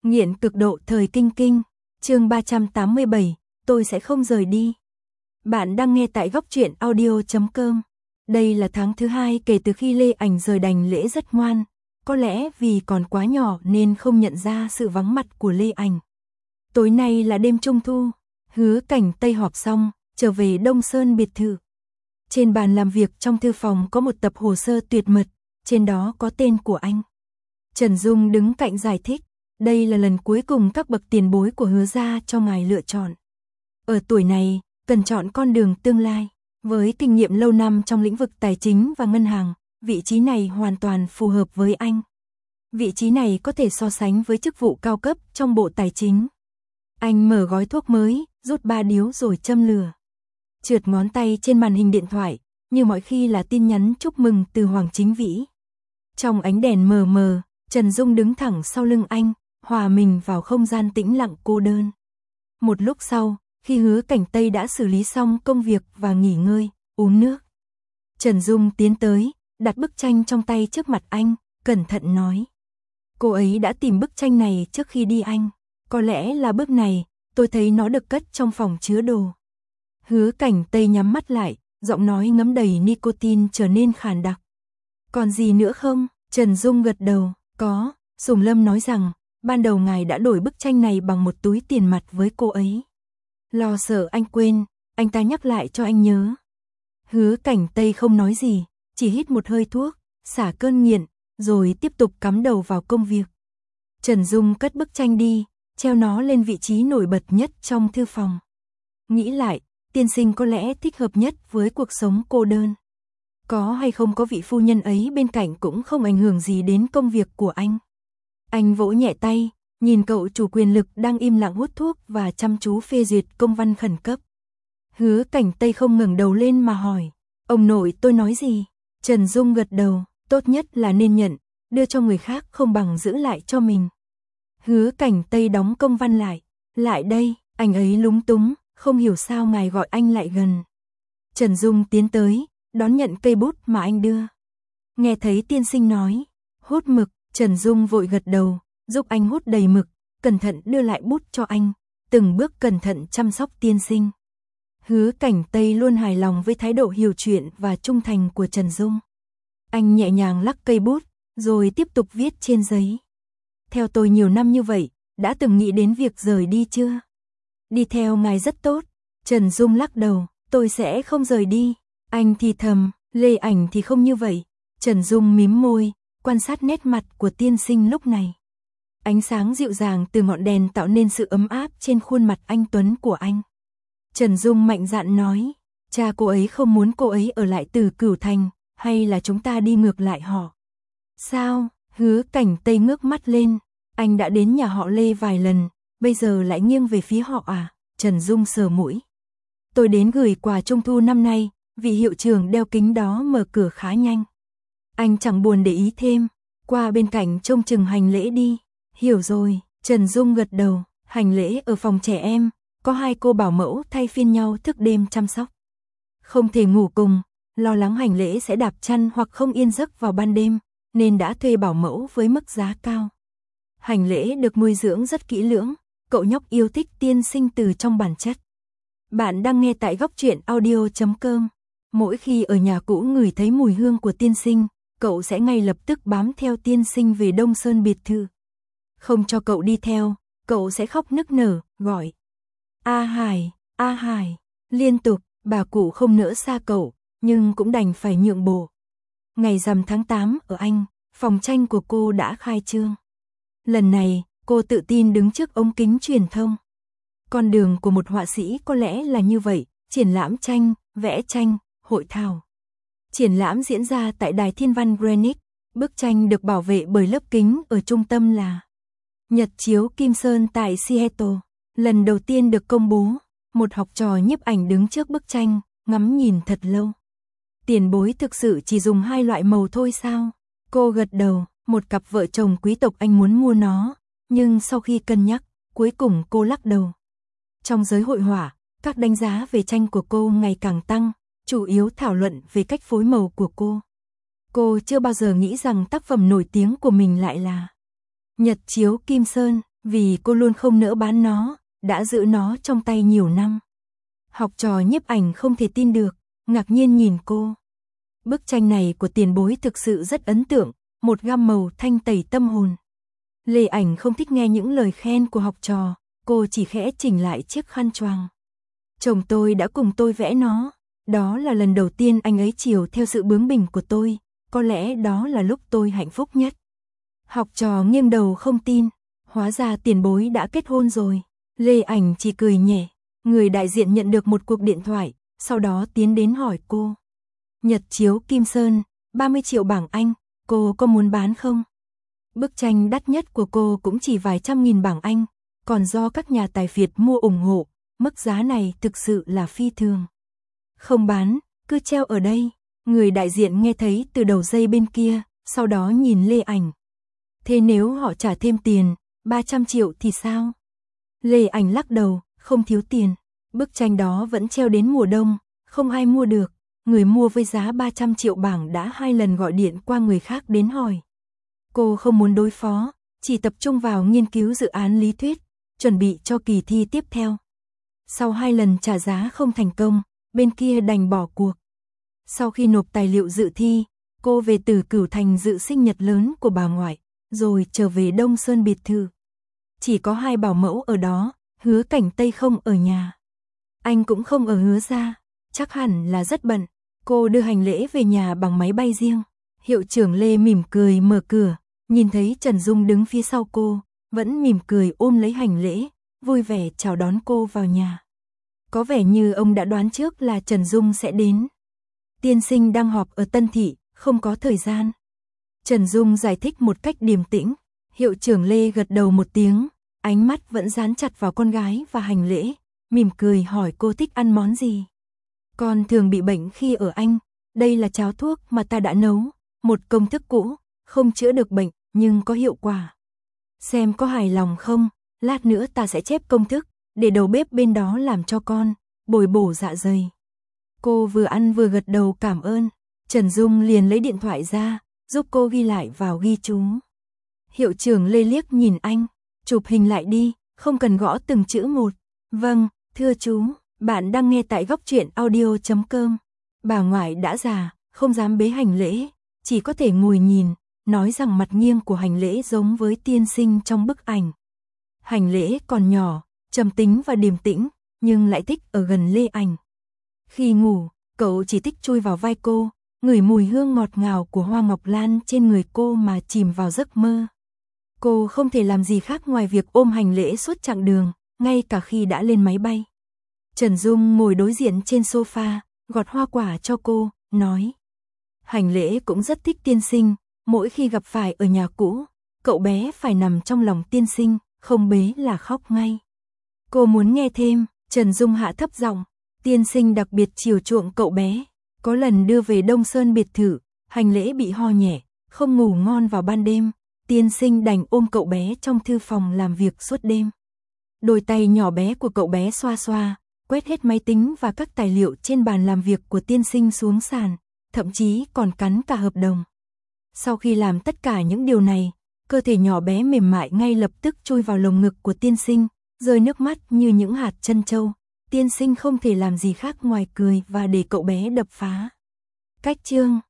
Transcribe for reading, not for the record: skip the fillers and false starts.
Nghiện cực độ thời kinh kinh, chương 387, tôi sẽ không rời đi. Bạn đang nghe tại góc truyện audio.com. Đây là tháng thứ 2 kể từ khi Lê Ảnh rời đành lễ rất ngoan, có lẽ vì còn quá nhỏ nên không nhận ra sự vắng mặt của Lê Ảnh. Tối nay là đêm Trung thu, Hứa Cảnh Tây họp xong, trở về Đông Sơn biệt thự. Trên bàn làm việc trong thư phòng có một tập hồ sơ tuyệt mật, trên đó có tên của anh. Trần Dung đứng cạnh giải thích, đây là lần cuối cùng các bậc tiền bối của Hứa gia cho ngài lựa chọn. Ở tuổi này, cần chọn con đường tương lai. Với kinh nghiệm lâu năm trong lĩnh vực tài chính và ngân hàng, vị trí này hoàn toàn phù hợp với anh. Vị trí này có thể so sánh với chức vụ cao cấp trong bộ tài chính. Anh mở gói thuốc mới, rút 3 điếu rồi châm lửa. Trượt ngón tay trên màn hình điện thoại, như mọi khi là tin nhắn chúc mừng từ Hoàng Chính Vĩ. Trong ánh đèn mờ mờ, Trần Dung đứng thẳng sau lưng anh, hòa mình vào không gian tĩnh lặng cô đơn. Một lúc sau, khi Hứa Cảnh Tây đã xử lý xong công việc và nghỉ ngơi, uống nước, Trần Dung tiến tới, đặt bức tranh trong tay trước mặt anh, cẩn thận nói. Cô ấy đã tìm bức tranh này trước khi đi anh. Có lẽ là bức này, tôi thấy nó được cất trong phòng chứa đồ. Hứa Cảnh Tây nhắm mắt lại, giọng nói ngấm đầy nicotine trở nên khàn đặc. Còn gì nữa không? Trần Dung gật đầu, có. Sùng Lâm nói rằng, ban đầu ngài đã đổi bức tranh này bằng một túi tiền mặt với cô ấy. Lo sợ anh quên, anh ta nhắc lại cho anh nhớ. Hứa Cảnh Tây không nói gì, chỉ hít một hơi thuốc, xả cơn nghiện, rồi tiếp tục cắm đầu vào công việc. Trần Dung cất bức tranh đi, treo nó lên vị trí nổi bật nhất trong thư phòng. Nghĩ lại, tiên sinh có lẽ thích hợp nhất với cuộc sống cô đơn. Có hay không có vị phu nhân ấy bên cạnh cũng không ảnh hưởng gì đến công việc của anh. Anh vỗ nhẹ tay, nhìn cậu chủ quyền lực đang im lặng hút thuốc và chăm chú phê duyệt công văn khẩn cấp. Hứa Cảnh Tây không ngẩng đầu lên mà hỏi, ông nội tôi nói gì? Trần Dung gật đầu, tốt nhất là nên nhận, đưa cho người khác không bằng giữ lại cho mình. Hứa Cảnh Tây đóng công văn lại đây, anh ấy lúng túng, không hiểu sao ngài gọi anh lại gần. Trần Dung tiến tới, đón nhận cây bút mà anh đưa. Nghe thấy tiên sinh nói, hút mực, Trần Dung vội gật đầu, giúp anh hút đầy mực, cẩn thận đưa lại bút cho anh, từng bước cẩn thận chăm sóc tiên sinh. Hứa Cảnh Tây luôn hài lòng với thái độ hiểu chuyện và trung thành của Trần Dung. Anh nhẹ nhàng lắc cây bút, rồi tiếp tục viết trên giấy. Theo tôi nhiều năm như vậy, đã từng nghĩ đến việc rời đi chưa? Đi theo ngài rất tốt. Trần Dung lắc đầu, tôi sẽ không rời đi. Anh thì thầm, Lê Ảnh thì không như vậy. Trần Dung mím môi, quan sát nét mặt của tiên sinh lúc này. Ánh sáng dịu dàng từ ngọn đèn tạo nên sự ấm áp trên khuôn mặt anh tuấn của anh. Trần Dung mạnh dạn nói, cha cô ấy không muốn cô ấy ở lại Từ Cửu Thành, hay là chúng ta đi ngược lại họ? Sao? Hứa Cảnh Tây ngước mắt lên, anh đã đến nhà họ Lê vài lần, bây giờ lại nghiêng về phía họ à? Trần Dung sờ mũi. Tôi đến gửi quà Trung thu năm nay, vị hiệu trưởng đeo kính đó mở cửa khá nhanh. Anh chẳng buồn để ý thêm, qua bên cạnh trông chừng hành lễ đi. Hiểu rồi, Trần Dung gật đầu, hành lễ ở phòng trẻ em, có 2 cô bảo mẫu thay phiên nhau thức đêm chăm sóc. Không thể ngủ cùng, lo lắng hành lễ sẽ đạp chăn hoặc không yên giấc vào ban đêm, nên đã thuê bảo mẫu với mức giá cao. Hành lễ được nuôi dưỡng rất kỹ lưỡng, cậu nhóc yêu thích tiên sinh từ trong bản chất. Bạn đang nghe tại góc truyện audio.com. Mỗi khi ở nhà cũ ngửi thấy mùi hương của tiên sinh, cậu sẽ ngay lập tức bám theo tiên sinh về Đông Sơn biệt thự. Không cho cậu đi theo, cậu sẽ khóc nức nở, gọi A Hải, liên tục. Bà cụ không nỡ xa cậu, nhưng cũng đành phải nhượng bộ. Ngày rằm tháng 8 ở Anh, phòng tranh của cô đã khai trương. Lần này, cô tự tin đứng trước ống kính truyền thông. Con đường của một họa sĩ có lẽ là như vậy, triển lãm tranh, vẽ tranh, hội thảo. Triển lãm diễn ra tại Đài Thiên văn Greenwich, bức tranh được bảo vệ bởi lớp kính ở trung tâm là Nhật chiếu Kim Sơn tại Seattle. Lần đầu tiên được công bố, một học trò nhiếp ảnh đứng trước bức tranh, ngắm nhìn thật lâu. Tiền bối thực sự chỉ dùng 2 loại màu thôi sao? Cô gật đầu, một cặp vợ chồng quý tộc Anh muốn mua nó, nhưng sau khi cân nhắc, cuối cùng cô lắc đầu. Trong giới hội họa, các đánh giá về tranh của cô ngày càng tăng, chủ yếu thảo luận về cách phối màu của cô. Cô chưa bao giờ nghĩ rằng tác phẩm nổi tiếng của mình lại là Nhật chiếu Kim Sơn. Vì cô luôn không nỡ bán nó, đã giữ nó trong tay nhiều năm. Học trò nhiếp ảnh không thể tin được, ngạc nhiên nhìn cô. Bức tranh này của tiền bối thực sự rất ấn tượng, một gam màu thanh tẩy tâm hồn. Lê Ảnh không thích nghe những lời khen của học trò, cô chỉ khẽ chỉnh lại chiếc khăn choàng. Chồng tôi đã cùng tôi vẽ nó, đó là lần đầu tiên anh ấy chiều theo sự bướng bỉnh của tôi, có lẽ đó là lúc tôi hạnh phúc nhất. Học trò nghiêng đầu không tin, hóa ra tiền bối đã kết hôn rồi. Lê Ảnh chỉ cười nhẹ, người đại diện nhận được một cuộc điện thoại, sau đó tiến đến hỏi cô. Nhật chiếu Kim Sơn, 30 triệu bảng Anh, cô có muốn bán không? Bức tranh đắt nhất của cô cũng chỉ vài trăm nghìn bảng Anh, còn do các nhà tài phiệt mua ủng hộ, mức giá này thực sự là phi thường. Không bán, cứ treo ở đây. Người đại diện nghe thấy từ đầu dây bên kia, sau đó nhìn Lê Ảnh. Thế nếu họ trả thêm tiền, 300 triệu thì sao? Lê Ảnh lắc đầu, không thiếu tiền. Bức tranh đó vẫn treo đến mùa đông, không ai mua được. Người mua với giá 300 triệu bảng đã 2 lần gọi điện qua người khác đến hỏi. Cô không muốn đối phó, chỉ tập trung vào nghiên cứu dự án lý thuyết, chuẩn bị cho kỳ thi tiếp theo. Sau 2 lần trả giá không thành công, bên kia đành bỏ cuộc. Sau khi nộp tài liệu dự thi, cô về từ Cửu Thành dự sinh nhật lớn của bà ngoại, rồi trở về Đông Sơn biệt thự. Chỉ có 2 bảo mẫu ở đó, Hứa Cảnh Tây không ở nhà. Anh cũng không ở Hứa gia, chắc hẳn là rất bận. Cô đưa hành lễ về nhà bằng máy bay riêng. Hiệu trưởng Lê mỉm cười mở cửa, nhìn thấy Trần Dung đứng phía sau cô, vẫn mỉm cười ôm lấy hành lễ, vui vẻ chào đón cô vào nhà. Có vẻ như ông đã đoán trước là Trần Dung sẽ đến. Tiên sinh đang họp ở Tân Thị, không có thời gian. Trần Dung giải thích một cách điềm tĩnh. Hiệu trưởng Lê gật đầu một tiếng, ánh mắt vẫn dán chặt vào con gái và hành lễ, mỉm cười hỏi cô thích ăn món gì. Con thường bị bệnh khi ở Anh, đây là cháo thuốc mà ta đã nấu, một công thức cũ, không chữa được bệnh, nhưng có hiệu quả. Xem có hài lòng không, lát nữa ta sẽ chép công thức, để đầu bếp bên đó làm cho con, bồi bổ dạ dày. Cô vừa ăn vừa gật đầu cảm ơn, Trần Dung liền lấy điện thoại ra, giúp cô ghi lại vào ghi chú. Hiệu trưởng Lê liếc nhìn anh, chụp hình lại đi, không cần gõ từng chữ một. Vâng, thưa chú, bạn đang nghe tại góc truyện audio.com. Bà ngoại đã già, không dám bế hành lễ, chỉ có thể ngồi nhìn, nói rằng mặt nghiêng của hành lễ giống với tiên sinh trong bức ảnh. Hành lễ còn nhỏ, trầm tính và điềm tĩnh, nhưng lại thích ở gần Lê Ảnh. Khi ngủ, cậu chỉ thích chui vào vai cô, ngửi mùi hương ngọt ngào của hoa ngọc lan trên người cô mà chìm vào giấc mơ. Cô không thể làm gì khác ngoài việc ôm hành lễ suốt chặng đường, ngay cả khi đã lên máy bay. Trần Dung ngồi đối diện trên sofa, gọt hoa quả cho cô, nói. Hành lễ cũng rất thích tiên sinh, mỗi khi gặp phải ở nhà cũ, cậu bé phải nằm trong lòng tiên sinh, không bế là khóc ngay. Cô muốn nghe thêm, Trần Dung hạ thấp giọng, tiên sinh đặc biệt chiều chuộng cậu bé. Có lần đưa về Đông Sơn biệt thự, hành lễ bị ho nhẹ, không ngủ ngon vào ban đêm, tiên sinh đành ôm cậu bé trong thư phòng làm việc suốt đêm. Đôi tay nhỏ bé của cậu bé xoa xoa, quét hết máy tính và các tài liệu trên bàn làm việc của tiên sinh xuống sàn, thậm chí còn cắn cả hợp đồng. Sau khi làm tất cả những điều này, cơ thể nhỏ bé mềm mại ngay lập tức chui vào lồng ngực của tiên sinh, rơi nước mắt như những hạt trân châu. Tiên sinh không thể làm gì khác ngoài cười và để cậu bé đập phá. Cách chương